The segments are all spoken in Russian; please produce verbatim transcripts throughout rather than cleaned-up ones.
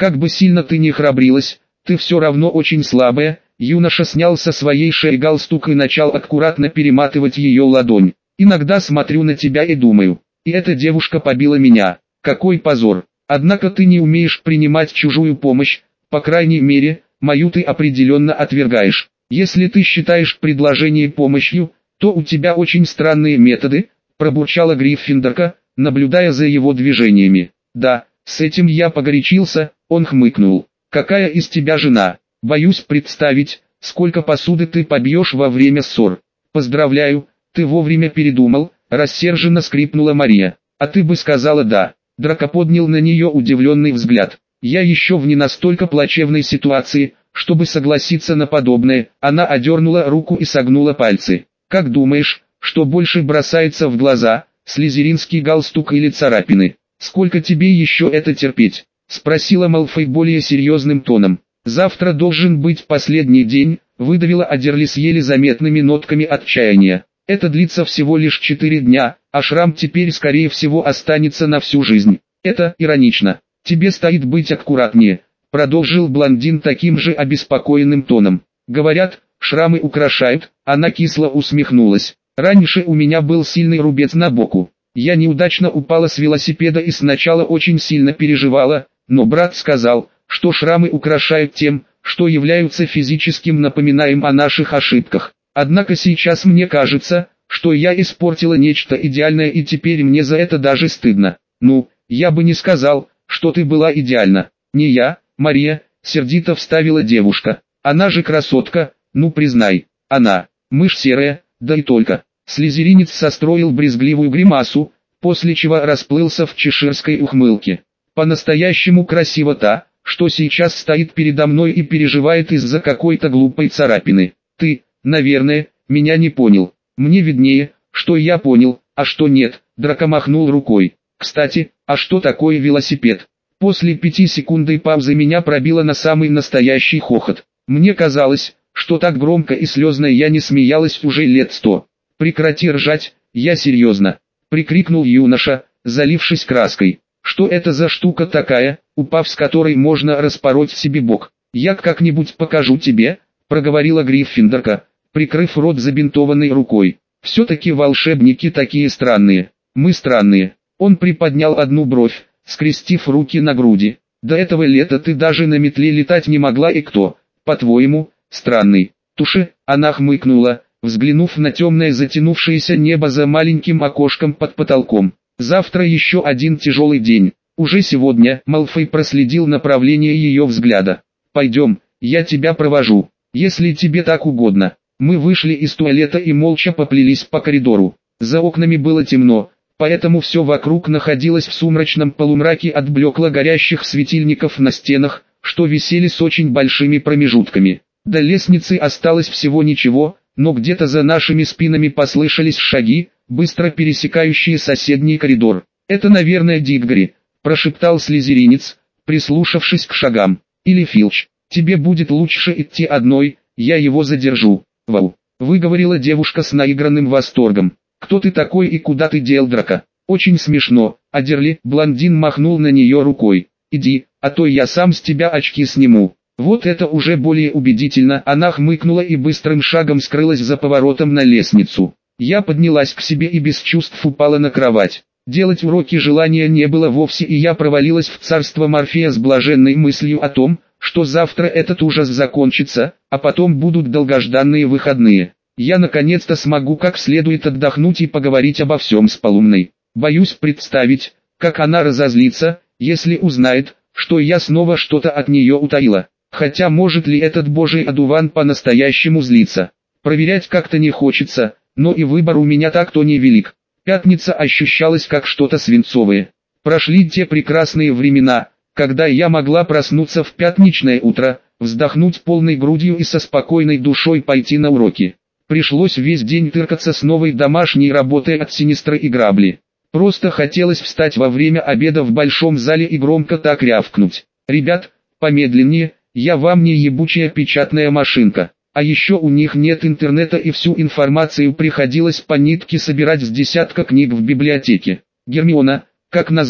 Как бы сильно ты ни храбрилась, ты все равно очень слабая. Юноша снял со своей шеи галстук и начал аккуратно перематывать ее ладонь. Иногда смотрю на тебя и думаю, и эта девушка побила меня. Какой позор. Однако ты не умеешь принимать чужую помощь, по крайней мере, мою ты определенно отвергаешь. Если ты считаешь предложение помощью, то у тебя очень странные методы, пробурчала Гриффиндорка, наблюдая за его движениями. Да, с этим я погорячился, он хмыкнул. Какая из тебя жена? Боюсь представить, сколько посуды ты побьешь во время ссор. Поздравляю, ты вовремя передумал, рассерженно скрипнула Мария. А ты бы сказала да. Драко поднял на нее удивленный взгляд. Я еще в не настолько плачевной ситуации, чтобы согласиться на подобное. Она одернула руку и согнула пальцы. Как думаешь, что больше бросается в глаза, слизеринский галстук или царапины? Сколько тебе еще это терпеть? Спросила Малфой более серьезным тоном. Завтра должен быть последний день, выдавила Адерли с еле заметными нотками отчаяния. Это длится всего лишь четыре дня, а шрам теперь скорее всего останется на всю жизнь. Это иронично. Тебе стоит быть аккуратнее, продолжил блондин таким же обеспокоенным тоном. Говорят, шрамы украшают, она кисло усмехнулась. Раньше у меня был сильный рубец на боку. Я неудачно упала с велосипеда и сначала очень сильно переживала, но брат сказал, что шрамы украшают тем, что являются физическим напоминанием о наших ошибках. Однако сейчас мне кажется, что я испортила нечто идеальное и теперь мне за это даже стыдно. Ну, я бы не сказал, что ты была идеальна. Не я, Мария, сердито вставила девушка. Она же красотка, ну признай, она, мышь серая, да и только. Слизеринец состроил брезгливую гримасу, после чего расплылся в чеширской ухмылке. По-настоящему красиво та, что сейчас стоит передо мной и переживает из-за какой-то глупой царапины. Ты, наверное, меня не понял. Мне виднее, что я понял, а что нет. Драко махнул рукой. Кстати, а что такое велосипед? После пятисекундной паузы меня пробило на самый настоящий хохот. Мне казалось, что так громко и слезно я не смеялась уже лет сто. Прекрати ржать, я серьезно. Прикрикнул юноша, залившись краской. Что это за штука такая, упав с которой можно распороть себе бок? Я как-нибудь покажу тебе, проговорила Гриффиндорка, прикрыв рот забинтованной рукой. Все-таки волшебники такие странные. Мы странные. Он приподнял одну бровь, скрестив руки на груди. До этого лета ты даже на метле летать не могла, и кто, по-твоему, странный? Туши, она хмыкнула, взглянув на темное затянувшееся небо за маленьким окошком под потолком. Завтра еще один тяжелый день. Уже сегодня Малфой проследил направление ее взгляда. Пойдем, я тебя провожу, если тебе так угодно. Мы вышли из туалета и молча поплелись по коридору. За окнами было темно, поэтому все вокруг находилось в сумрачном полумраке от блекло горящих светильников на стенах, что висели с очень большими промежутками. До лестницы осталось всего ничего, но где-то за нашими спинами послышались шаги, быстро пересекающие соседний коридор. «Это, наверное, Диггори», – прошептал слизеринец, прислушавшись к шагам. «Или Филч. Тебе будет лучше идти одной, я его задержу». «Вау», – выговорила девушка с наигранным восторгом. «Кто ты такой и куда ты дел, Драко?» «Очень смешно, Адерли», – блондин махнул на нее рукой. «Иди, а то я сам с тебя очки сниму». Вот это уже более убедительно. Она хмыкнула и быстрым шагом скрылась за поворотом на лестницу. Я поднялась к себе и без чувств упала на кровать. Делать уроки желания не было вовсе, и я провалилась в царство Морфея с блаженной мыслью о том, что завтра этот ужас закончится, а потом будут долгожданные выходные. Я наконец-то смогу как следует отдохнуть и поговорить обо всем с Полумной. Боюсь представить, как она разозлится, если узнает, что я снова что-то от нее утаила. Хотя может ли этот божий одуван по-настоящему злиться? Проверять как-то не хочется, но и выбор у меня так-то невелик. Пятница ощущалась как что-то свинцовое. Прошли те прекрасные времена, когда я могла проснуться в пятничное утро, вздохнуть полной грудью и со спокойной душой пойти на уроки. Пришлось весь день тыркаться с новой домашней работой от Синистра и Грабли. Просто хотелось встать во время обеда в большом зале и громко так рявкнуть. «Ребят, помедленнее, я вам не ебучая печатная машинка». А еще у них нет интернета, и всю информацию приходилось по нитке собирать с десятка книг в библиотеке. Гермиона, как назло,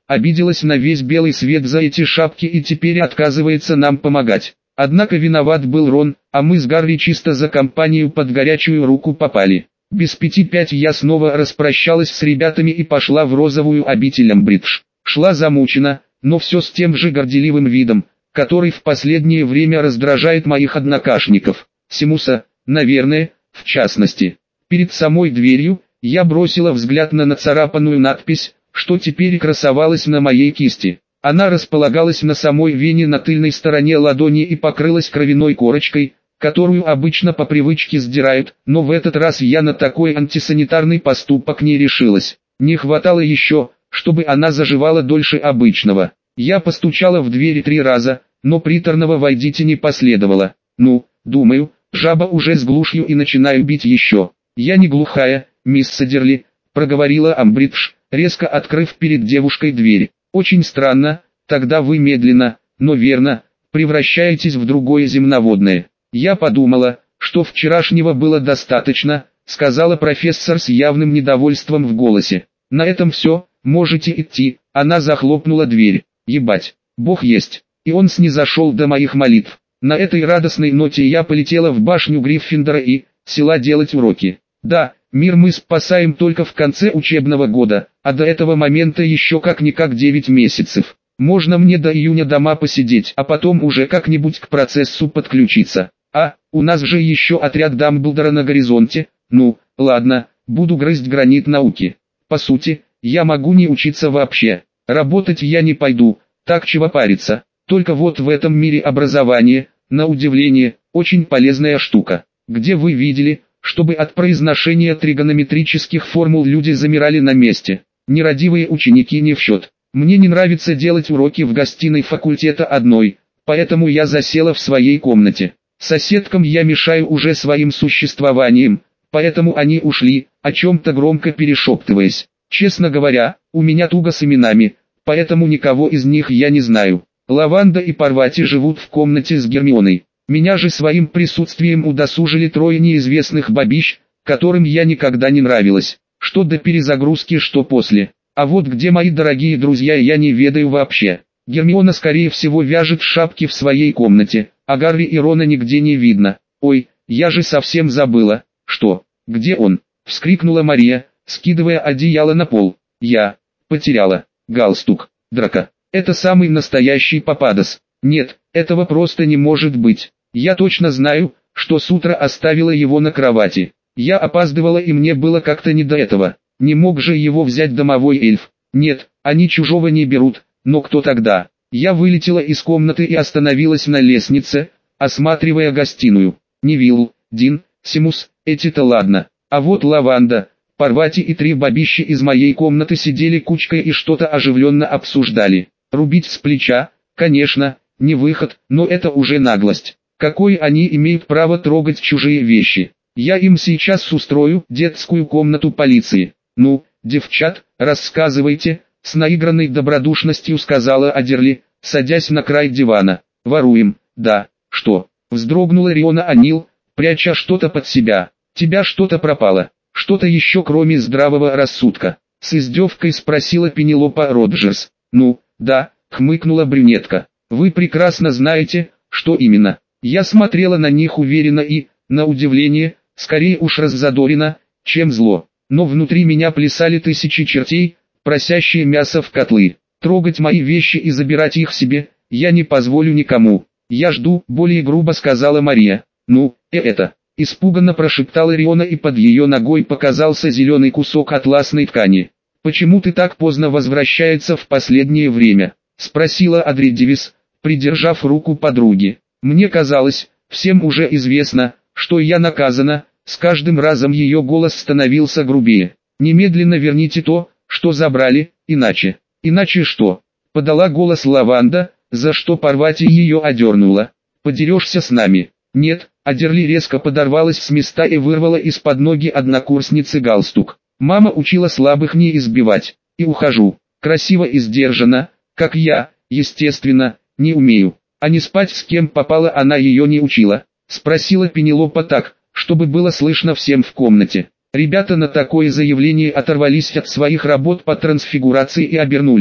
обиделась на весь белый свет за эти шапки и теперь отказывается нам помогать. Однако виноват был Рон, а мы с Гарри чисто за компанию под горячую руку попали. Без пяти пять я снова распрощалась с ребятами и пошла в розовую обитель Амбридж. Шла замучена, но все с тем же горделивым видом, который в последнее время раздражает моих однокашников. Симуса, наверное, в частности. Перед самой дверью я бросила взгляд на нацарапанную надпись, что теперь красовалась на моей кисти. Она располагалась на самой вене на тыльной стороне ладони и покрылась кровяной корочкой, которую обычно по привычке сдирают, но в этот раз я на такой антисанитарный поступок не решилась. Не хватало еще, чтобы она заживала дольше обычного. Я постучала в дверь три раза, но приторного «войдите» не последовало. Ну, думаю, жаба уже с глушью и начинаю бить еще. Я не глухая, мисс Садерли, проговорила Амбридж, резко открыв перед девушкой дверь. Очень странно, тогда вы медленно, но верно, превращаетесь в другое земноводное. Я подумала, что вчерашнего было достаточно, сказала профессор с явным недовольством в голосе. На этом все, можете идти. Она захлопнула дверь. Ебать, Бог есть. И он снизошел до моих молитв. На этой радостной ноте я полетела в башню Гриффиндора и села делать уроки. Да, мир мы спасаем только в конце учебного года, а до этого момента еще как-никак девять месяцев. Можно мне до июня дома посидеть, а потом уже как-нибудь к процессу подключиться. А, у нас же еще отряд Дамблдора на горизонте. Ну, ладно, буду грызть гранит науки. По сути, я могу не учиться вообще. Работать я не пойду, так чего париться. Только вот в этом мире образование, на удивление, очень полезная штука. Где вы видели, чтобы от произношения тригонометрических формул люди замирали на месте? Нерадивые ученики не в счет. Мне не нравится делать уроки в гостиной факультета одной, поэтому я засела в своей комнате. Соседкам я мешаю уже своим существованием, поэтому они ушли, о чем-то громко перешептываясь. Честно говоря, у меня туго с именами, поэтому никого из них я не знаю. Лаванда и Парвати живут в комнате с Гермионой. Меня же своим присутствием удосужили трое неизвестных бабищ, которым я никогда не нравилась. Что до перезагрузки, что после. А вот где мои дорогие друзья, я не ведаю вообще. Гермиона скорее всего вяжет шапки в своей комнате, а Гарри и Рона нигде не видно. Ой, я же совсем забыла. Что? Где он? Вскрикнула Мария, скидывая одеяло на пол. Я потеряла галстук. Драка. Это самый настоящий Пападос. Нет, этого просто не может быть. Я точно знаю, что с утра оставила его на кровати. Я опаздывала и мне было как-то не до этого. Не мог же его взять домовой эльф. Нет, они чужого не берут, но кто тогда? Я вылетела из комнаты и остановилась на лестнице, осматривая гостиную. Невилл, Дин, Симус, эти-то ладно. А вот Лаванда, Парвати и три бабищи из моей комнаты сидели кучкой и что-то оживленно обсуждали. Рубить с плеча, конечно, не выход, но это уже наглость. Какое они имеют право трогать чужие вещи? Я им сейчас устрою детскую комнату полиции. Ну, девчат, рассказывайте, с наигранной добродушностью сказала Адерли, садясь на край дивана. Воруем, да, что? Вздрогнула Риона Анил, пряча что-то под себя. Тебя что-то пропало, что-то еще кроме здравого рассудка? С издевкой спросила Пенелопа Роджерс. Ну, да, хмыкнула брюнетка. Вы прекрасно знаете, что именно. Я смотрела на них уверенно и, на удивление, скорее уж раззадоренно, чем зло. Но внутри меня плясали тысячи чертей, просящие мясо в котлы. Трогать мои вещи и забирать их себе, я не позволю никому. Я жду, более грубо сказала Мария. Ну, и это. Испуганно прошептала Риона и под ее ногой показался зеленый кусок атласной ткани. «Почему ты так поздно возвращается в последнее время?» — спросила Адри Дивис, придержав руку подруги. «Мне казалось, всем уже известно, что я наказана». С каждым разом ее голос становился грубее. «Немедленно верните то, что забрали, иначе». «Иначе что?» — подала голос Лаванда, за что Парвати ее одернула. «Подерешься с нами?» «Нет». Адерли резко подорвалась с места и вырвала из-под ноги однокурсницы галстук. «Мама учила слабых не избивать. И ухожу. Красиво и сдержанно, как я, естественно, не умею. А не спать с кем попало она ее не учила?» — спросила Пенелопа так, чтобы было слышно всем в комнате. Ребята на такое заявление оторвались от своих работ по трансфигурации и обернулись.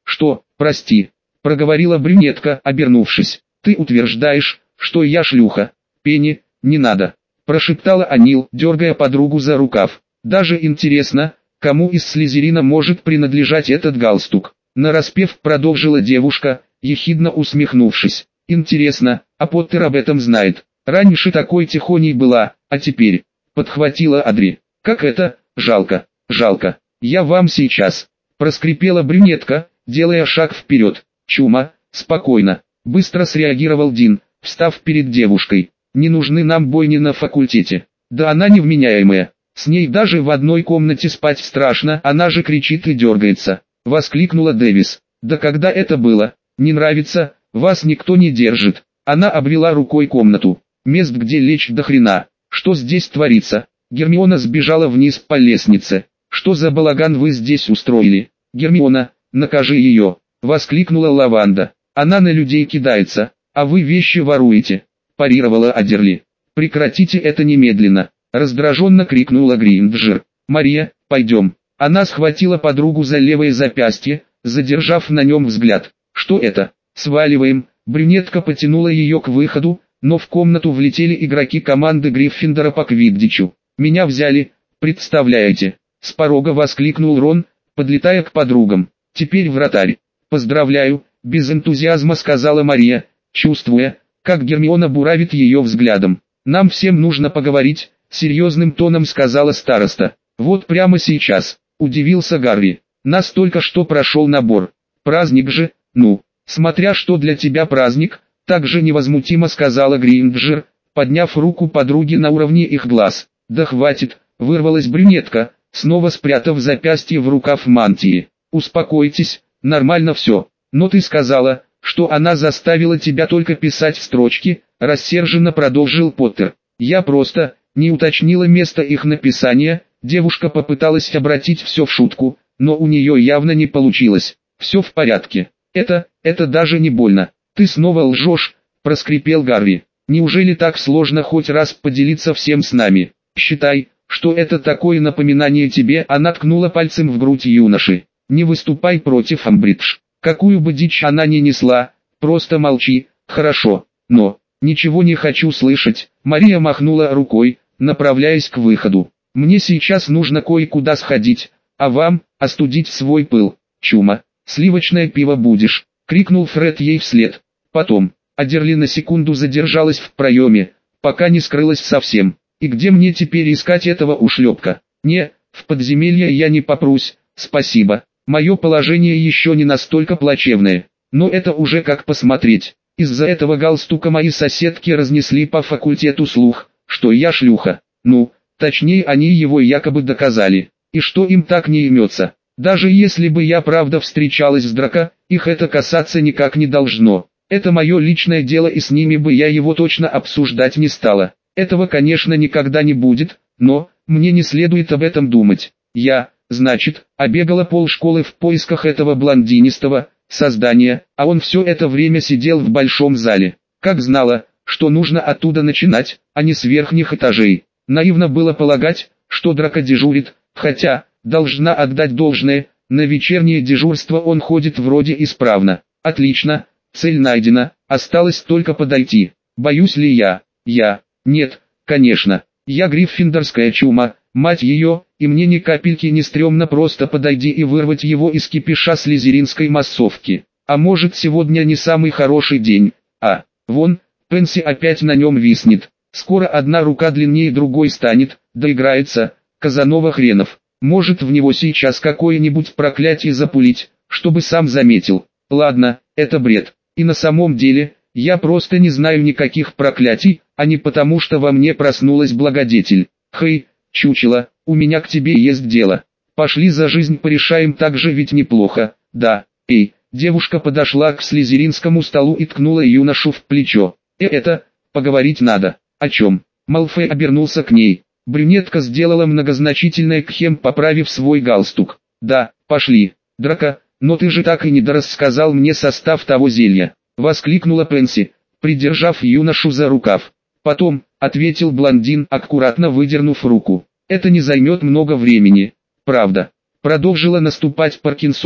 Что, прости, проговорила брюнетка, обернувшись. Ты утверждаешь, что я шлюха? Пенни, не надо, прошептала Анил, дергая подругу за рукав. Даже интересно, кому из Слизерина может принадлежать этот галстук? Нараспев продолжила девушка, ехидно усмехнувшись. Интересно, а Поттер об этом знает? Раньше такой тихоней была, а теперь... Подхватила Адри. Как это? Жалко, жалко. Я вам сейчас. Проскрипела брюнетка, делая шаг вперед. Чума, спокойно. Быстро среагировал Дин, встав перед девушкой. Не нужны нам бойни на факультете. Да она невменяемая. С ней даже в одной комнате спать страшно, она же кричит и дергается. Воскликнула Дэвис. Да когда это было? Не нравится, вас никто не держит. Она обвела рукой комнату. Мест где лечь до хрена. Что здесь творится? Гермиона сбежала вниз по лестнице. Что за балаган вы здесь устроили? Гермиона, накажи ее. Воскликнула Лаванда. Она на людей кидается, а вы вещи воруете. Парировала Адерли. Прекратите это немедленно. Раздраженно крикнула Гринджер. Мария, пойдем. Она схватила подругу за левое запястье, задержав на нем взгляд. Что это? Сваливаем. Брюнетка потянула ее к выходу, но в комнату влетели игроки команды Гриффиндора по квиддичу. Меня взяли, представляете? С порога воскликнул Рон, подлетая к подругам. Теперь вратарь. Поздравляю, без энтузиазма сказала Мария, чувствуя, как Гермиона буравит ее взглядом. Нам всем нужно поговорить, серьезным тоном сказала староста. Вот прямо сейчас, удивился Гарри. Нас только что прошел набор. Праздник же, ну, смотря что для тебя праздник, также невозмутимо сказала Гринджер, подняв руку подруги на уровне их глаз. Да хватит, вырвалась брюнетка, снова спрятав запястье в рукав мантии. Успокойтесь, нормально все. Но ты сказала, что она заставила тебя только писать строчки, рассерженно продолжил Поттер. Я просто не уточнила место их написания. Девушка попыталась обратить все в шутку, но у нее явно не получилось. Все в порядке. Это, это даже не больно. Ты снова лжешь, проскрипел Гарри. Неужели так сложно хоть раз поделиться всем с нами? Считай, что это такое напоминание тебе. Она ткнула пальцем в грудь юноши. Не выступай против Амбридж. Какую бы дичь она ни несла, просто молчи, хорошо. Но, ничего не хочу слышать. Мария махнула рукой, направляясь к выходу. Мне сейчас нужно кое-куда сходить, а вам, остудить свой пыл. Чума, сливочное пиво будешь, крикнул Фред ей вслед. Потом, Адерли на секунду задержалась в проеме, пока не скрылась совсем. И где мне теперь искать этого ушлепка? Не, в подземелье я не попрусь, спасибо. Мое положение еще не настолько плачевное, но это уже как посмотреть. Из-за этого галстука мои соседки разнесли по факультету слух, что я шлюха. Ну, точнее они его якобы доказали. И что им так не имется? Даже если бы я правда встречалась с Драко, их это касаться никак не должно. Это мое личное дело, и с ними бы я его точно обсуждать не стала. Этого, конечно, никогда не будет, но мне не следует об этом думать. Я, значит, обегала полшколы в поисках этого блондинистого создания, а он все это время сидел в большом зале. Как знала, что нужно оттуда начинать, а не с верхних этажей. Наивно было полагать, что Драко дежурит, хотя, должна отдать должное, на вечернее дежурство он ходит вроде исправно. Отлично, цель найдена, осталось только подойти. Боюсь ли я? Я? Нет, конечно. Я гриффиндорская чума, мать ее, и мне ни капельки не стрёмно просто подойти и вырвать его из кипиша слизеринской массовки. А может, сегодня не самый хороший день, а, вон, Пенси опять на нем виснет. Скоро одна рука длиннее другой станет, доиграется, Казанова хренов. Может в него сейчас какое-нибудь проклятие запулить, чтобы сам заметил. Ладно, это бред. И на самом деле, я просто не знаю никаких проклятий, а не потому что во мне проснулась благодетель. Хей, чучело, у меня к тебе есть дело. Пошли за жизнь порешаем, так же ведь неплохо, да. Эй, девушка подошла к слизеринскому столу и ткнула юношу в плечо. Э, это, поговорить надо. О чем? Малфой обернулся к ней. Брюнетка сделала многозначительное кхем, поправив свой галстук. Да, пошли. Драко, но ты же так и не дорассказал мне состав того зелья. Воскликнула Пенси, придержав юношу за рукав. Потом, ответил блондин, аккуратно выдернув руку. Это не займет много времени. Правда. Продолжила наступать Паркинсон,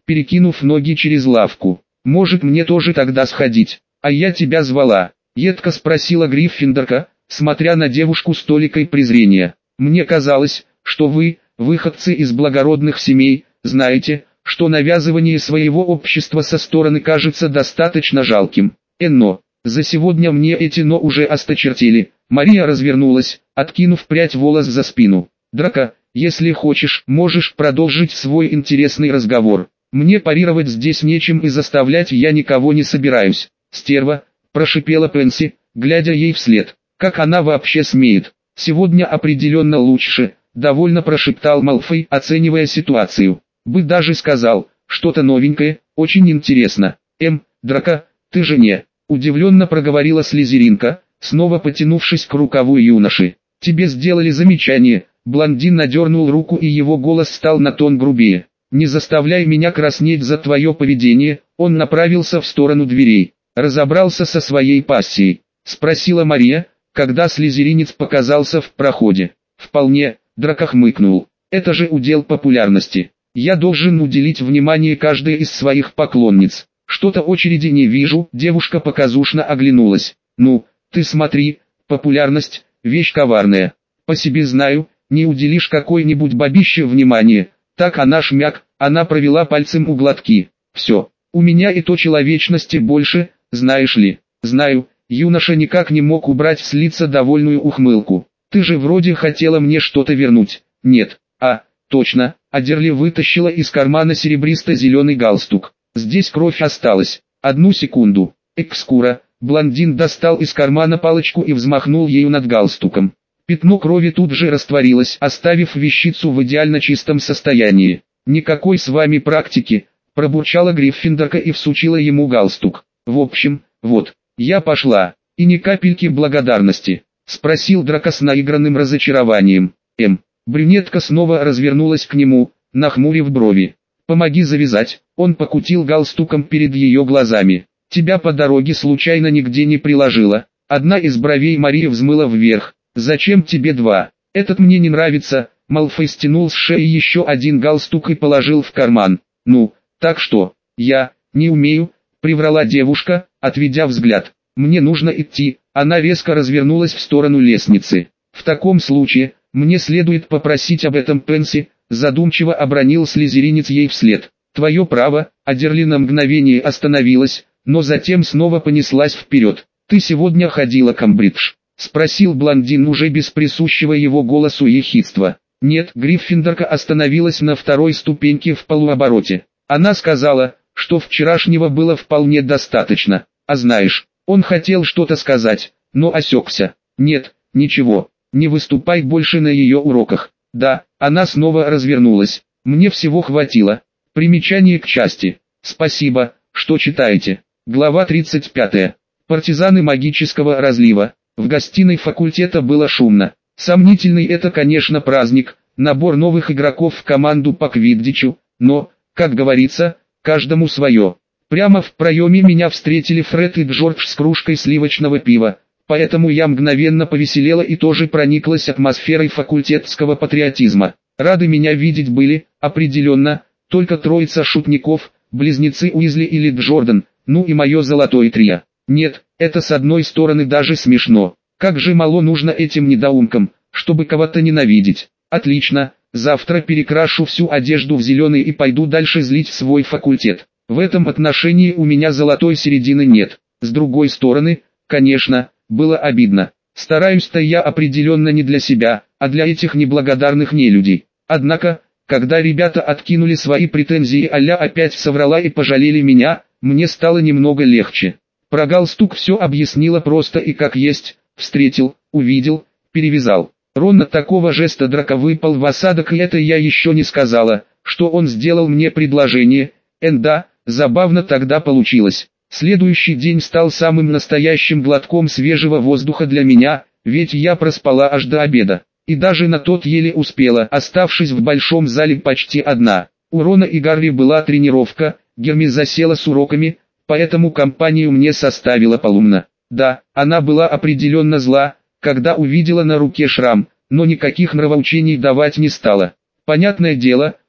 перекинув ноги через лавку. «Может, мне тоже тогда сходить? А я тебя звала», — едко спросила Гриффиндорка, смотря на девушку с толикой презрения. «Мне казалось, что вы, выходцы из благородных семей, знаете, что навязывание своего общества со стороны кажется достаточно жалким. Энно, за сегодня мне эти «но» уже осточертели». Мария развернулась, откинув прядь волос за спину. «Драко, если хочешь, можешь продолжить свой интересный разговор. Мне парировать здесь нечем и заставлять я никого не собираюсь». «Стерва», — прошипела Пенси, глядя ей вслед. «Как она вообще смеет? Сегодня определенно лучше», — довольно прошептал Малфой, оценивая ситуацию. «Бы даже сказал, что-то новенькое, очень интересно». «Эм, Драко, ты же не...» — удивленно проговорила Слизеринка, снова потянувшись к рукаву юноши. «Тебе сделали замечание». Блондин надернул руку, и его голос стал на тон грубее. «Не заставляй меня краснеть за твое поведение». Он направился в сторону дверей. «Разобрался со своей пассией?» — спросила Мария, когда слизеринец показался в проходе. «Вполне», — Драко хмыкнул. «Это же удел популярности. Я должен уделить внимание каждой из своих поклонниц. Что-то очереди не вижу». Девушка показушно оглянулась. «Ну, ты смотри, популярность — вещь коварная. По себе знаю, не уделишь какой-нибудь бабище внимания, так она шмяк». Она провела пальцем у глотки. «Все, у меня и то человечности больше, знаешь ли». «Знаю». Юноша никак не мог убрать с лица довольную ухмылку. «Ты же вроде хотела мне что-то вернуть». «Нет». «А, точно». Адерли вытащила из кармана серебристо-зеленый галстук. «Здесь кровь осталась. Одну секунду». «Экскура». Блондин достал из кармана палочку и взмахнул ею над галстуком. Пятно крови тут же растворилось, оставив вещицу в идеально чистом состоянии. «Никакой с вами практики», — пробурчала Гриффиндорка и всучила ему галстук. «В общем, вот, я пошла, и ни капельки благодарности», — спросил Драко с наигранным разочарованием. «Эм». Брюнетка снова развернулась к нему, нахмурив брови. «Помоги завязать». Он покрутил галстуком перед ее глазами. «Тебя по дороге случайно нигде не приложила?» Одна из бровей Марии взмыла вверх. «Зачем тебе два? Этот мне не нравится». Малфой стянул с шеи еще один галстук и положил в карман. «Ну, так что, я не умею», — приврала девушка, отведя взгляд. «Мне нужно идти». Она резко развернулась в сторону лестницы. «В таком случае, мне следует попросить об этом Пенси», — задумчиво обронил слизеринец ей вслед. «Твое право». Адерли на мгновение остановилась, но затем снова понеслась вперед. «Ты сегодня ходила к Камбридж?» — спросил блондин уже без присущего его голосу ехидства. «Нет». Гриффиндорка остановилась на второй ступеньке в полуобороте. Она сказала, что вчерашнего было вполне достаточно. А знаешь, он хотел что-то сказать, но осекся. «Нет, ничего, не выступай больше на ее уроках». «Да». Она снова развернулась. «Мне всего хватило». Примечание к части. «Спасибо, что читаете». Глава тридцать пятая. Партизаны магического разлива. В гостиной факультета было шумно. Сомнительный это, конечно, праздник, набор новых игроков в команду по квиддичу, но, как говорится, каждому свое. Прямо в проеме меня встретили Фред и Джордж с кружкой сливочного пива, поэтому я мгновенно повеселела и тоже прониклась атмосферой факультетского патриотизма. Рады меня видеть были, определенно, только троица шутников, близнецы Уизли или Джордан, ну и мое золотое трио. Нет, это с одной стороны даже смешно. Как же мало нужно этим недоумкам, чтобы кого-то ненавидеть. Отлично, завтра перекрашу всю одежду в зеленый и пойду дальше злить свой факультет. В этом отношении у меня золотой середины нет. С другой стороны, конечно, было обидно. Стараюсь-то я определенно не для себя, а для этих неблагодарных нелюдей. Однако, когда ребята откинули свои претензии, а-ля опять соврала и пожалели меня, мне стало немного легче. Про галстук все объяснила просто и как есть. Встретил, увидел, перевязал. Рон от такого жеста Драко выпал в осадок, и это я еще не сказала, что он сделал мне предложение. Энда, забавно тогда получилось. Следующий день стал самым настоящим глотком свежего воздуха для меня, ведь я проспала аж до обеда. И даже на тот еле успела, оставшись в большом зале почти одна. У Рона и Гарри была тренировка, Герми засела с уроками, поэтому компанию мне составила Полумна. Да, она была определенно зла, когда увидела на руке шрам, но никаких нравоучений давать не стала. Понятное дело,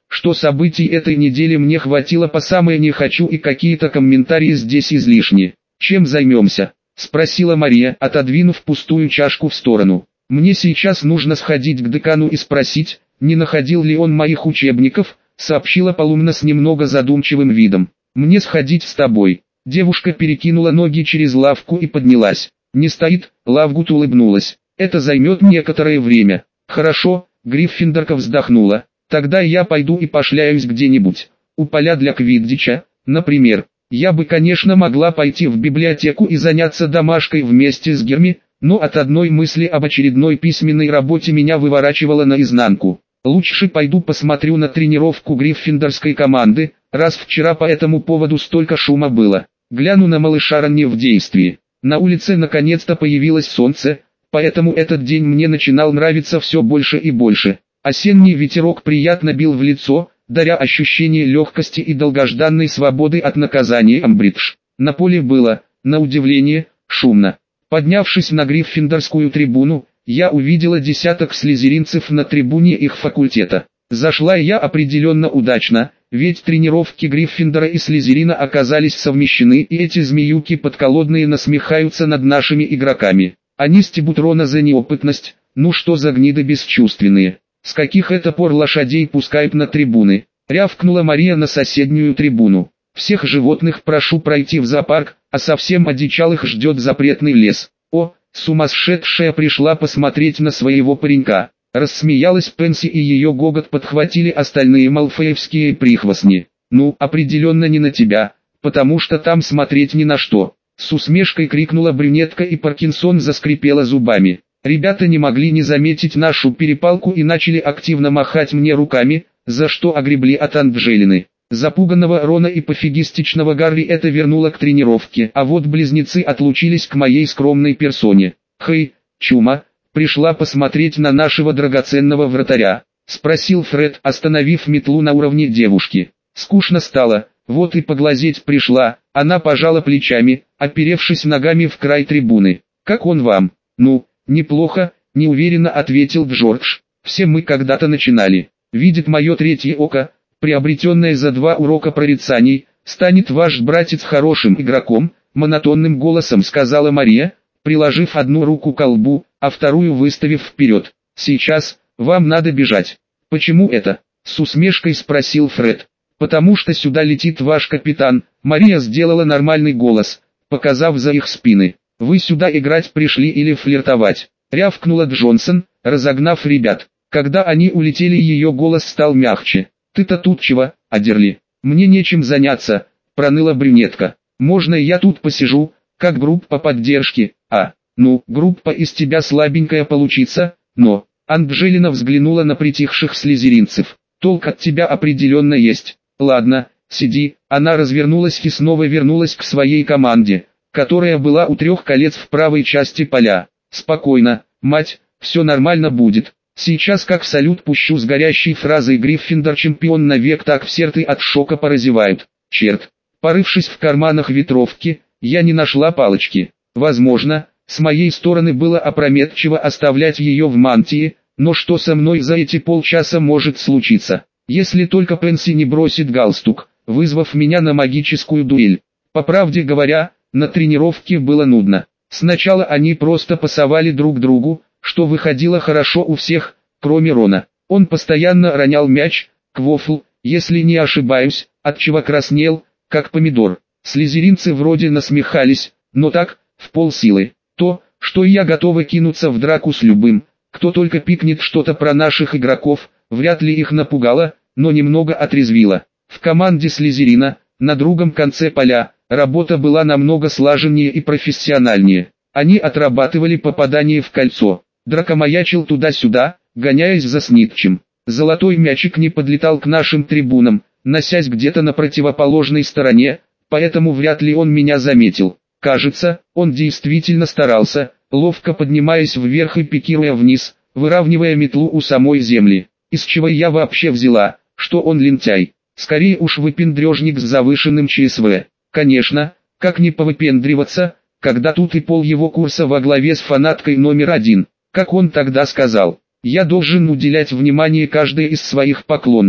что событий этой недели мне хватило по самое не хочу и какие-то комментарии здесь излишни. «Чем займемся?» – спросила Мария, отодвинув пустую чашку в сторону. «Мне сейчас нужно сходить к декану и спросить, не находил ли он моих учебников», – сообщила Полумна с немного задумчивым видом. «Мне сходить с тобой». Девушка перекинула ноги через лавку и поднялась. «Не стоит», – Лавгут улыбнулась. «Это займет некоторое время». «Хорошо», – Гриффиндорка вздохнула. «Тогда я пойду и пошляюсь где-нибудь. У поля для квиддича, например. Я бы, конечно, могла пойти в библиотеку и заняться домашкой вместе с Герми, но от одной мысли об очередной письменной работе меня выворачивало наизнанку. Лучше пойду посмотрю на тренировку гриффиндорской команды, раз вчера по этому поводу столько шума было. Гляну на малыша Ронни в действии». На улице наконец-то появилось солнце, поэтому этот день мне начинал нравиться все больше и больше. Осенний ветерок приятно бил в лицо, даря ощущение легкости и долгожданной свободы от наказания Амбридж. На поле было, на удивление, шумно. Поднявшись на гриффиндорскую трибуну, я увидела десяток слизеринцев на трибуне их факультета. Зашла я определенно удачно, ведь тренировки Гриффиндора и Слизерина оказались совмещены, и эти змеюки подколодные насмехаются над нашими игроками. Они стебут Рона за неопытность, ну что за гниды бесчувственные. «С каких это пор лошадей пускают на трибуны?» — рявкнула Мария на соседнюю трибуну. «Всех животных прошу пройти в зоопарк, а совсем одичалых ждет запретный лес». «О, сумасшедшая пришла посмотреть на своего паренька!» Рассмеялась Пенси, и ее гогот подхватили остальные малфоевские прихвостни. «Ну, определенно не на тебя, потому что там смотреть ни на что!» С усмешкой крикнула брюнетка, и Паркинсон заскрипела зубами. Ребята не могли не заметить нашу перепалку и начали активно махать мне руками, за что огребли от Анджелины. Запуганного Рона и пофигистичного Гарри это вернуло к тренировке, а вот близнецы отлучились к моей скромной персоне. «Хей, чума, пришла посмотреть на нашего драгоценного вратаря?» — спросил Фред, остановив метлу на уровне девушки. «Скучно стало, вот и поглазеть пришла». Она пожала плечами, оперевшись ногами в край трибуны. «Как он вам?» «Ну, неплохо», — неуверенно ответил Джордж. «Все мы когда-то начинали. Видит мое третье око, приобретенное за два урока прорицаний, станет ваш братец хорошим игроком», — монотонным голосом сказала Мария, приложив одну руку к колбу, а вторую выставив вперед. «Сейчас, вам надо бежать». «Почему это?» — с усмешкой спросил Фред. «Потому что сюда летит ваш капитан», — Мария сделала нормальный голос, показав за их спины. «Вы сюда играть пришли или флиртовать?» — рявкнула Джонсон, разогнав ребят. Когда они улетели, ее голос стал мягче. «Ты-то тут чего, Адерли? Мне нечем заняться», — проныла брюнетка. «Можно я тут посижу, как группа поддержки?» «А, ну, группа из тебя слабенькая получится, но...» Анджелина взглянула на притихших слизеринцев. «Толк от тебя определенно есть. Ладно, сиди». Она развернулась и снова вернулась к своей команде, которая была у трех колец в правой части поля. «Спокойно, мать, все нормально будет. Сейчас как салют пущу с горящей фразой «Гриффиндор чемпион навек», так все рты от шока поразевают. Черт, порывшись в карманах ветровки, я не нашла палочки. Возможно, с моей стороны было опрометчиво оставлять ее в мантии, но что со мной за эти полчаса может случиться? Если только Пенси не бросит галстук, вызвав меня на магическую дуэль. По правде говоря, на тренировке было нудно. Сначала они просто пасовали друг другу, что выходило хорошо у всех, кроме Рона. Он постоянно ронял мяч, Квофл, если не ошибаюсь, отчего краснел, как помидор. Слизеринцы вроде насмехались, но так, в полсилы. То, что я готова кинуться в драку с любым, кто только пикнет что-то про наших игроков, вряд ли их напугало, но немного отрезвило. В команде Слизерина, на другом конце поля, работа была намного слаженнее и профессиональнее. Они отрабатывали попадание в кольцо. Драко маячил туда-сюда, гоняясь за Снитчем. Золотой мячик не подлетал к нашим трибунам, носясь где-то на противоположной стороне, поэтому вряд ли он меня заметил. Кажется, он действительно старался, ловко поднимаясь вверх и пикируя вниз, выравнивая метлу у самой земли. Из чего я вообще взяла, что он лентяй? Скорее уж выпендрежник с завышенным ЧСВ. Конечно, как не повыпендриваться, когда тут и пол его курса во главе с фанаткой номер один. Как он тогда сказал, я должен уделять внимание каждой из своих поклонниц.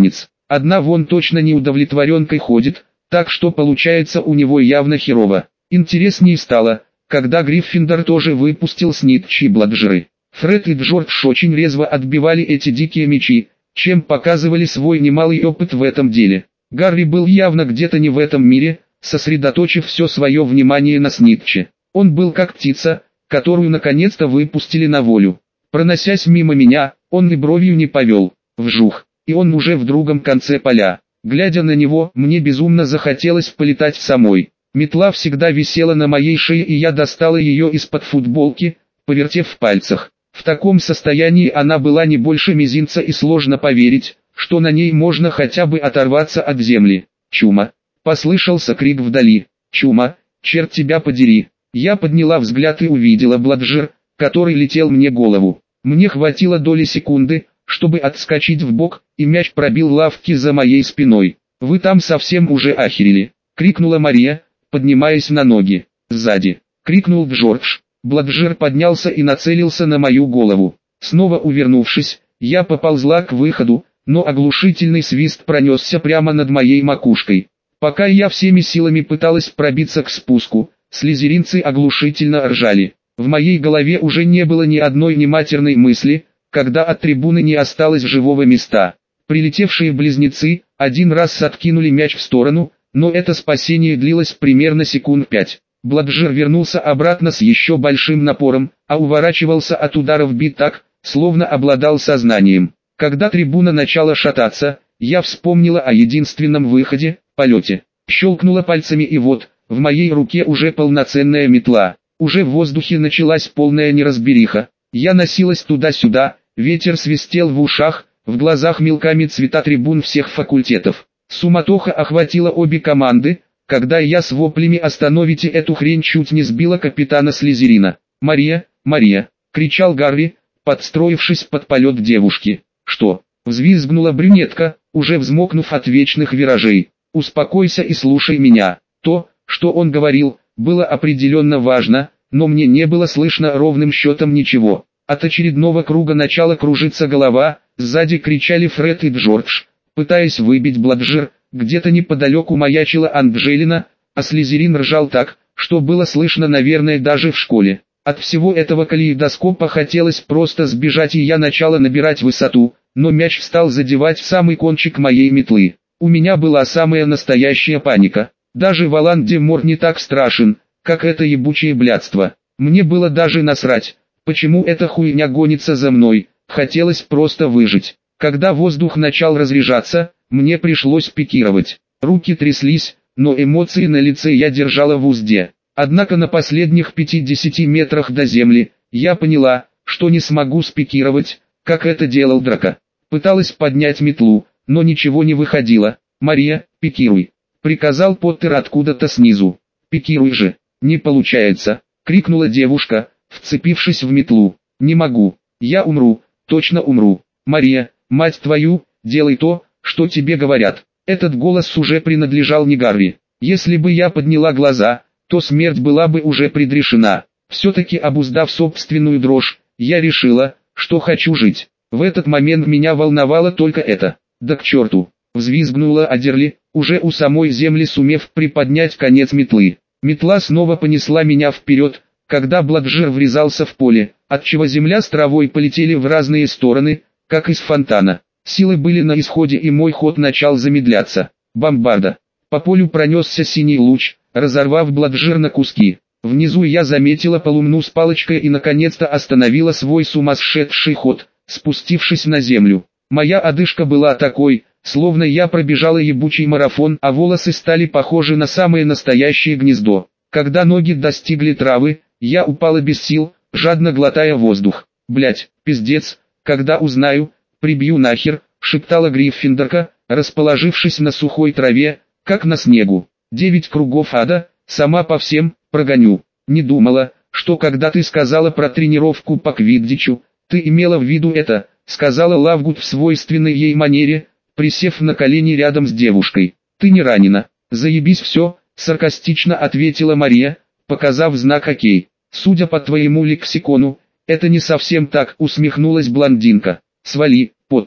Одна вон точно неудовлетворенкой ходит, так что получается у него явно херово. Интереснее стало, когда Гриффиндор тоже выпустил Снитч и Бладжеры. Фред и Джордж очень резво отбивали эти дикие мечи, чем показывали свой немалый опыт в этом деле. Гарри был явно где-то не в этом мире, сосредоточив все свое внимание на Снитче. Он был как птица, которую наконец-то выпустили на волю. Проносясь мимо меня, он и бровью не повел. Вжух, и он уже в другом конце поля. Глядя на него, мне безумно захотелось полетать самой. Метла всегда висела на моей шее, и я достала ее из-под футболки, повертев в пальцах. В таком состоянии она была не больше мизинца, и сложно поверить, что на ней можно хотя бы оторваться от земли. «Чума!» — послышался крик вдали. «Чума, черт тебя подери!» Я подняла взгляд и увидела Бладжер, который летел мне голову. Мне хватило доли секунды, чтобы отскочить в бок, и мяч пробил лавки за моей спиной. «Вы там совсем уже охерели!» — крикнула Мария, поднимаясь на ноги. «Сзади!» — крикнул Джордж. Бладжер поднялся и нацелился на мою голову. Снова увернувшись, я поползла к выходу, но оглушительный свист пронесся прямо над моей макушкой. Пока я всеми силами пыталась пробиться к спуску, слизеринцы оглушительно ржали. В моей голове уже не было ни одной нематерной мысли, когда от трибуны не осталось живого места. Прилетевшие близнецы один раз откинули мяч в сторону, но это спасение длилось примерно секунд пять. Бладжер вернулся обратно с еще большим напором, а уворачивался от ударов бит так, словно обладал сознанием. Когда трибуна начала шататься, я вспомнила о единственном выходе – полете. Щелкнула пальцами, и вот, в моей руке уже полноценная метла. Уже в воздухе началась полная неразбериха. Я носилась туда-сюда, ветер свистел в ушах, в глазах мелками цвета трибун всех факультетов. Суматоха охватила обе команды, когда я с воплями «Остановите эту хрень!» чуть не сбила капитана Слизерина. «Мария, Мария!» — кричал Гарри, подстроившись под полет девушки. «Что?» — взвизгнула брюнетка, уже взмокнув от вечных виражей. «Успокойся и слушай меня». То, что он говорил, было определенно важно, но мне не было слышно ровным счетом ничего. От очередного круга начала кружиться голова, сзади кричали Фред и Джордж, пытаясь выбить Бладжер. Где-то неподалеку маячила Анджелина, а Слизерин ржал так, что было слышно, наверное, даже в школе. От всего этого калейдоскопа хотелось просто сбежать, и я начала набирать высоту, но мяч стал задевать самый кончик моей метлы. У меня была самая настоящая паника. Даже Волан-де-Мор не так страшен, как это ебучее блядство. Мне было даже насрать, почему эта хуйня гонится за мной, хотелось просто выжить. Когда воздух начал разряжаться, мне пришлось пикировать. Руки тряслись, но эмоции на лице я держала в узде. Однако на последних пятидесяти метрах до земли, я поняла, что не смогу спикировать, как это делал Драко. Пыталась поднять метлу, но ничего не выходило. «Мария, пикируй!» — приказал Поттер откуда-то снизу. «Пикируй же!» «Не получается!» — крикнула девушка, вцепившись в метлу. «Не могу! Я умру, точно умру! Мария, мать твою, делай то, что тебе говорят!» Этот голос уже принадлежал не Гарри. Если бы я подняла глаза, то смерть была бы уже предрешена. Все-таки обуздав собственную дрожь, я решила, что хочу жить. В этот момент меня волновало только это. «Да к черту!» — взвизгнула Адерли, уже у самой земли сумев приподнять конец метлы. Метла снова понесла меня вперед, когда Бладжер врезался в поле, отчего земля с травой полетели в разные стороны, как из фонтана. Силы были на исходе, и мой ход начал замедляться. Бомбарда! По полю пронесся синий луч, разорвав Бладжер на куски. Внизу я заметила полумну с палочкой и наконец-то остановила свой сумасшедший ход, спустившись на землю. Моя одышка была такой, словно я пробежала ебучий марафон, а волосы стали похожи на самое настоящее гнездо. Когда ноги достигли травы, я упала без сил, жадно глотая воздух. «Блять, пиздец, когда узнаю, прибью нахер», — шептала Гриффиндорка, расположившись на сухой траве, как на снегу. «Девять кругов ада, сама по всем, прогоню». «Не думала, что когда ты сказала про тренировку по квиддичу, ты имела в виду это», — сказала Лавгуд в свойственной ей манере, присев на колени рядом с девушкой. «Ты не ранена». «Заебись все», — саркастично ответила Мария, показав знак «Окей». «Судя по твоему лексикону, это не совсем так», — усмехнулась блондинка. «Свали, Поттер».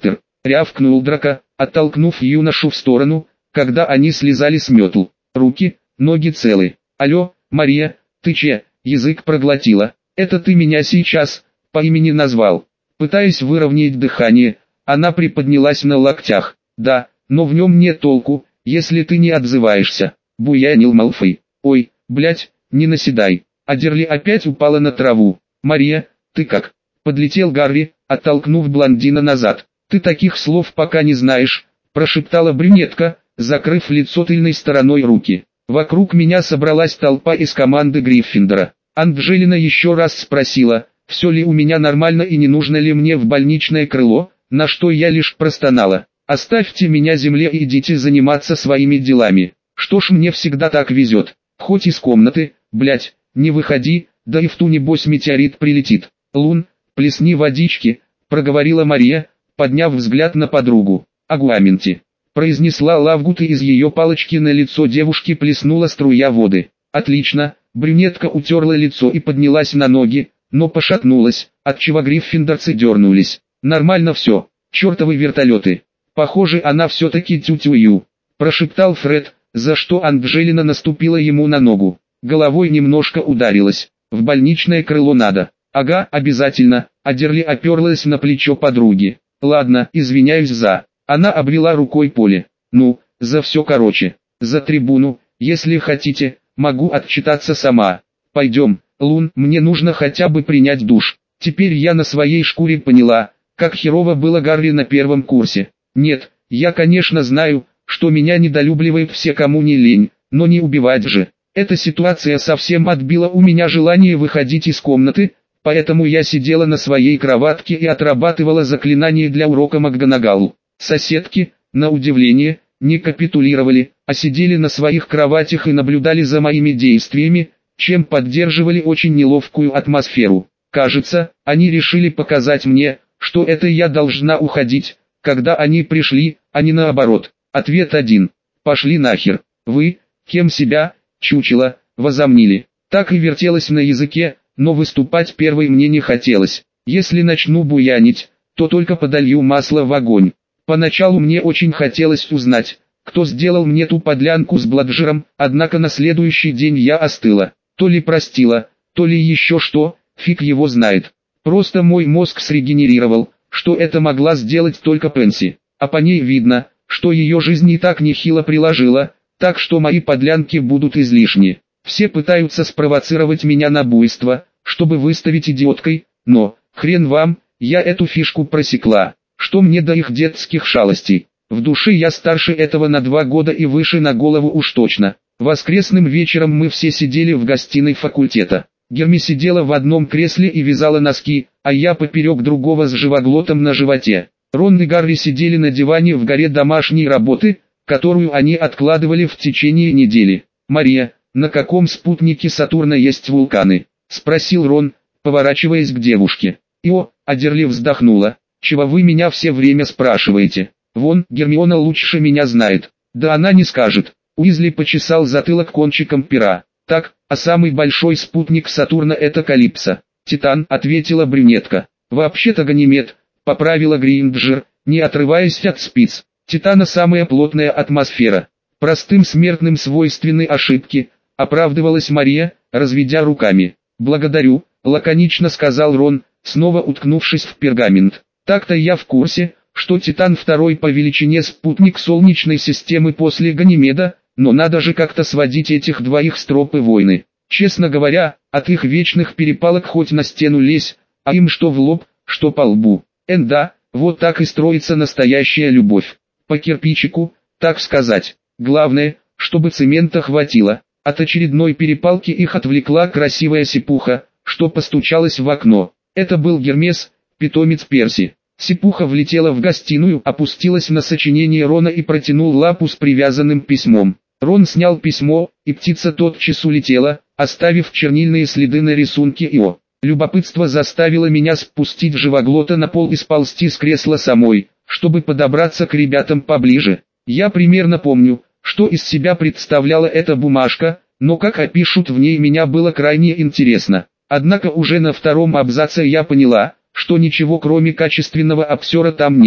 рявкнул Драко, оттолкнув юношу в сторону, когда они слезали с метл. Руки, ноги целы. Алло, Мария, ты че, язык проглотила? Это ты меня сейчас по имени назвал? Пытаясь выровнять дыхание, она приподнялась на локтях. Да, но в нем нет толку, если ты не отзываешься. Буянил Малфой. Ой, блять, не наседай. А Дерли опять упала на траву. Мария, ты как? Подлетел Гарри, оттолкнув блондина назад. Ты таких слов пока не знаешь, прошептала брюнетка, закрыв лицо тыльной стороной руки. Вокруг меня собралась толпа из команды Гриффиндора. Анджелина еще раз спросила, все ли у меня нормально и не нужно ли мне в больничное крыло, на что я лишь простонала. Оставьте меня земле и идите заниматься своими делами. Что ж, мне всегда так везет. Хоть из комнаты, блять, не выходи, да и в ту небось метеорит прилетит. Лун, плесни водички, проговорила Мария, подняв взгляд на подругу. Агуаменти, произнесла Лавгут, и из ее палочки на лицо девушки плеснула струя воды. Отлично, брюнетка утерла лицо и поднялась на ноги, но пошатнулась, отчего гриффиндорцы дернулись. Нормально все, чертовы вертолеты. Похоже, она все-таки тю-тю-ю, прошептал Фред, за что Анджелина наступила ему на ногу. Головой немножко ударилась. В больничное крыло надо. Ага, обязательно. А Дерли оперлась на плечо подруги. Ладно, извиняюсь за... Она обвела рукой поле. Ну, за все короче. За трибуну, если хотите, могу отчитаться сама. Пойдем, Лун, мне нужно хотя бы принять душ. Теперь я на своей шкуре поняла, как херово было Гарри на первом курсе. Нет, я конечно знаю, что меня недолюбливают все, кому не лень, но не убивать же. Эта ситуация совсем отбила у меня желание выходить из комнаты, поэтому я сидела на своей кроватке и отрабатывала заклинания для урока МакГонагалл. Соседки, на удивление, не капитулировали, а сидели на своих кроватях и наблюдали за моими действиями, чем поддерживали очень неловкую атмосферу. Кажется, они решили показать мне, что это я должна уходить, когда они пришли, а не наоборот. Ответ один. Пошли нахер. Вы, кем себя, чучело, возомнили. Так и вертелось на языке, но выступать первой мне не хотелось. Если начну буянить, то только подолью масло в огонь. Поначалу мне очень хотелось узнать, кто сделал мне ту подлянку с Бладжером, однако на следующий день я остыла. То ли простила, то ли еще что, фиг его знает. Просто мой мозг срегенерировал, что это могла сделать только Пенси. А по ней видно, что ее жизнь и так нехило приложила, так что мои подлянки будут излишни. Все пытаются спровоцировать меня на буйство, чтобы выставить идиоткой, но, хрен вам, я эту фишку просекла. Что мне до их детских шалостей? В душе я старше этого на два года и выше на голову уж точно. Воскресным вечером мы все сидели в гостиной факультета. Герми сидела в одном кресле и вязала носки, а я поперек другого с живоглотом на животе. Рон и Гарри сидели на диване в горе домашней работы, которую они откладывали в течение недели. «Мария, на каком спутнике Сатурна есть вулканы?» – спросил Рон, поворачиваясь к девушке. «Ио», – Адерли вздохнула. «Чего вы меня все время спрашиваете? Вон, Гермиона лучше меня знает». «Да она не скажет». Уизли почесал затылок кончиком пера. «Так, а самый большой спутник Сатурна это Калипсо». «Титан», — ответила брюнетка. «Вообще-то Ганимед», — поправила Гринджер, не отрываясь от спиц. «Титана самая плотная атмосфера. Простым смертным свойственны ошибки», — оправдывалась Мария, разведя руками. «Благодарю», — лаконично сказал Рон, снова уткнувшись в пергамент. «Так-то я в курсе, что Титан второй по величине спутник Солнечной системы после Ганимеда, но надо же как-то сводить этих двоих с тропы войны. Честно говоря, от их вечных перепалок хоть на стену лезь, а им что в лоб, что по лбу. Эн да, вот так и строится настоящая любовь. По кирпичику, так сказать. Главное, чтобы цемента хватило». От очередной перепалки их отвлекла красивая сипуха, что постучалась в окно. Это был Гермес, питомец Перси. Сипуха влетела в гостиную, опустилась на сочинение Рона и протянул лапу с привязанным письмом. Рон снял письмо, и птица тотчас улетела, оставив чернильные следы на рисунке Ио. Любопытство заставило меня спустить живоглота на пол и сползти с кресла самой, чтобы подобраться к ребятам поближе. Я примерно помню, что из себя представляла эта бумажка, но как опишут в ней, меня было крайне интересно. Однако уже на втором абзаце я поняла, что ничего кроме качественного обсера там нет.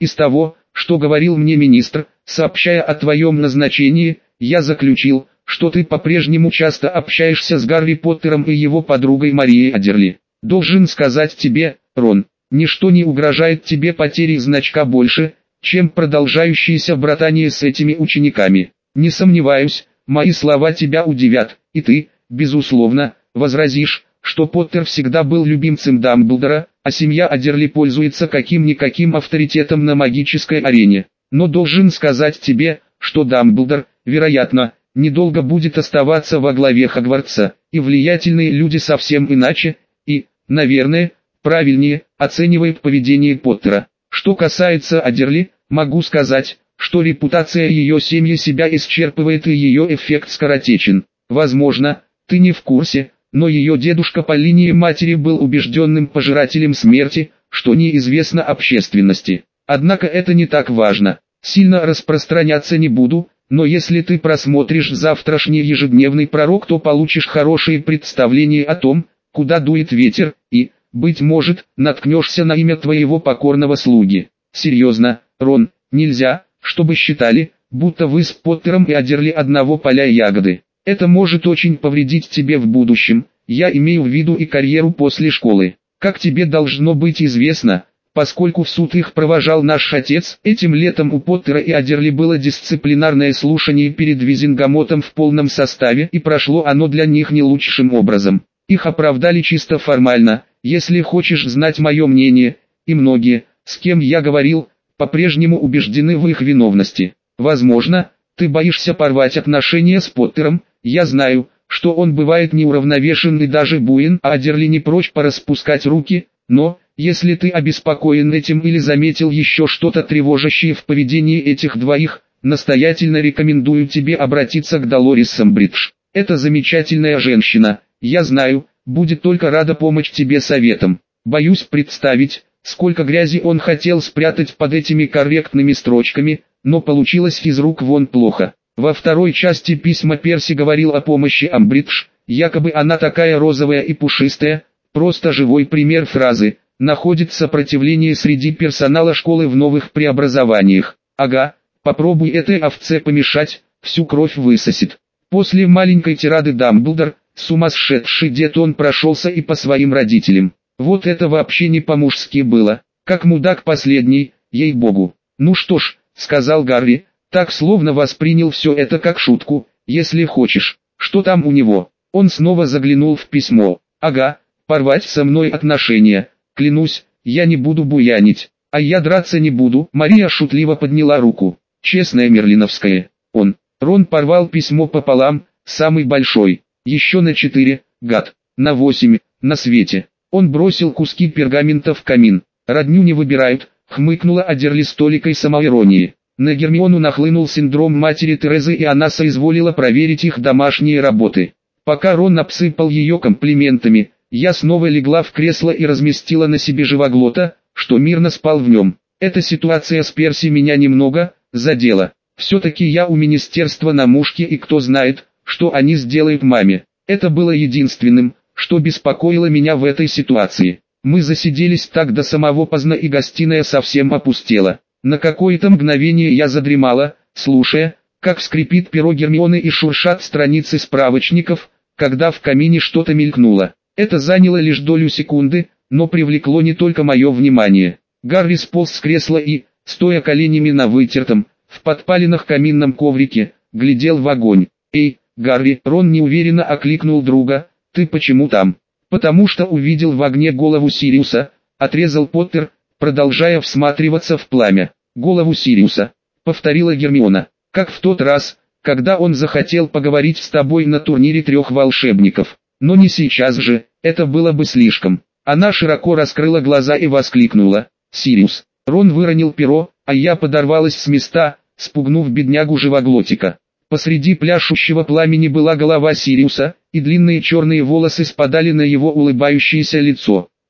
Из того, что говорил мне министр, сообщая о твоем назначении, я заключил, что ты по-прежнему часто общаешься с Гарри Поттером и его подругой Марией Адерли. Должен сказать тебе, Рон, ничто не угрожает тебе потерей значка больше, чем продолжающееся братание с этими учениками. Не сомневаюсь, мои слова тебя удивят, и ты, безусловно, возразишь, что Поттер всегда был любимцем Дамблдора, а семья Адерли пользуется каким-никаким авторитетом на магической арене. Но должен сказать тебе, что Дамблдор, вероятно, недолго будет оставаться во главе Хогвартса, и влиятельные люди совсем иначе, и, наверное, правильнее, оценивают поведение Поттера. Что касается Адерли, могу сказать, что репутация ее семьи себя исчерпывает и ее эффект скоротечен. Возможно, ты не в курсе, но ее дедушка по линии матери был убежденным пожирателем смерти, что неизвестно общественности. Однако это не так важно. Сильно распространяться не буду, но если ты просмотришь завтрашний ежедневный пророк, то получишь хорошее представление о том, куда дует ветер, и, быть может, наткнешься на имя твоего покорного слуги. Серьезно, Рон, нельзя, чтобы считали, будто вы с Поттером и Адерли одного поля ягоды. Это может очень повредить тебе в будущем, я имею в виду и карьеру после школы. Как тебе должно быть известно, поскольку в суд их провожал наш отец, этим летом у Поттера и Адерли было дисциплинарное слушание перед Визингамотом в полном составе, и прошло оно для них не лучшим образом. Их оправдали чисто формально. Если хочешь знать мое мнение, и многие, с кем я говорил, по-прежнему убеждены в их виновности. Возможно, ты боишься порвать отношения с Поттером, я знаю, что он бывает неуравновешен и даже буин, а Адерли не прочь пораспускать руки, но, если ты обеспокоен этим или заметил еще что-то тревожащее в поведении этих двоих, настоятельно рекомендую тебе обратиться к Долорес Самбридж. Это замечательная женщина, я знаю, будет только рада помочь тебе советом. Боюсь представить, сколько грязи он хотел спрятать под этими корректными строчками, но получилось из рук вон плохо. Во второй части письма Перси говорил о помощи Амбридж, якобы она такая розовая и пушистая, просто живой пример фразы, находит сопротивление среди персонала школы в новых преобразованиях. Ага, попробуй этой овце помешать, всю кровь высосет. После маленькой тирады Дамблдор, сумасшедший дед, он прошелся и по своим родителям. Вот это вообще не по-мужски было, как мудак последний, ей-богу. Ну что ж, сказал Гарри, так словно воспринял все это как шутку, если хочешь. Что там у него? Он снова заглянул в письмо. Ага, порвать со мной отношения. Клянусь, я не буду буянить. А я драться не буду. Мария шутливо подняла руку. Честная мерлиновская. Он. Рон порвал письмо пополам, самый большой. Еще на четыре, гад. На восемь, на свете. Он бросил куски пергамента в камин. Родню не выбирают, хмыкнула Адерли с толикой самоиронии. На Гермиону нахлынул синдром матери Терезы, и она соизволила проверить их домашние работы. Пока Рон обсыпал ее комплиментами, я снова легла в кресло и разместила на себе живоглота, что мирно спал в нем. Эта ситуация с Перси меня немного задела. Все-таки я у министерства на мушке, и кто знает, что они сделают маме. Это было единственным, что беспокоило меня в этой ситуации. Мы засиделись так до самого поздно, и гостиная совсем опустела. На какое-то мгновение я задремала, слушая, как скрипит перо Гермионы и шуршат страницы справочников, когда в камине что-то мелькнуло. Это заняло лишь долю секунды, но привлекло не только мое внимание. Гарри сполз с кресла и, стоя коленями на вытертом, в подпалинах каминном коврике, глядел в огонь. «Эй, Гарри!» Рон неуверенно окликнул друга. «Ты почему там?» «Потому что увидел в огне голову Сириуса», — отрезал Поттер, продолжая всматриваться в пламя. «Голову Сириуса», — повторила Гермиона, — «как в тот раз, когда он захотел поговорить с тобой на турнире трех волшебников. Но не сейчас же, это было бы слишком». Она широко раскрыла глаза и воскликнула: «Сириус!» Рон выронил перо, а я подорвалась с места, спугнув беднягу живоглотика. Посреди пляшущего пламени была голова Сириуса, и длинные черные волосы спадали на его улыбающееся лицо.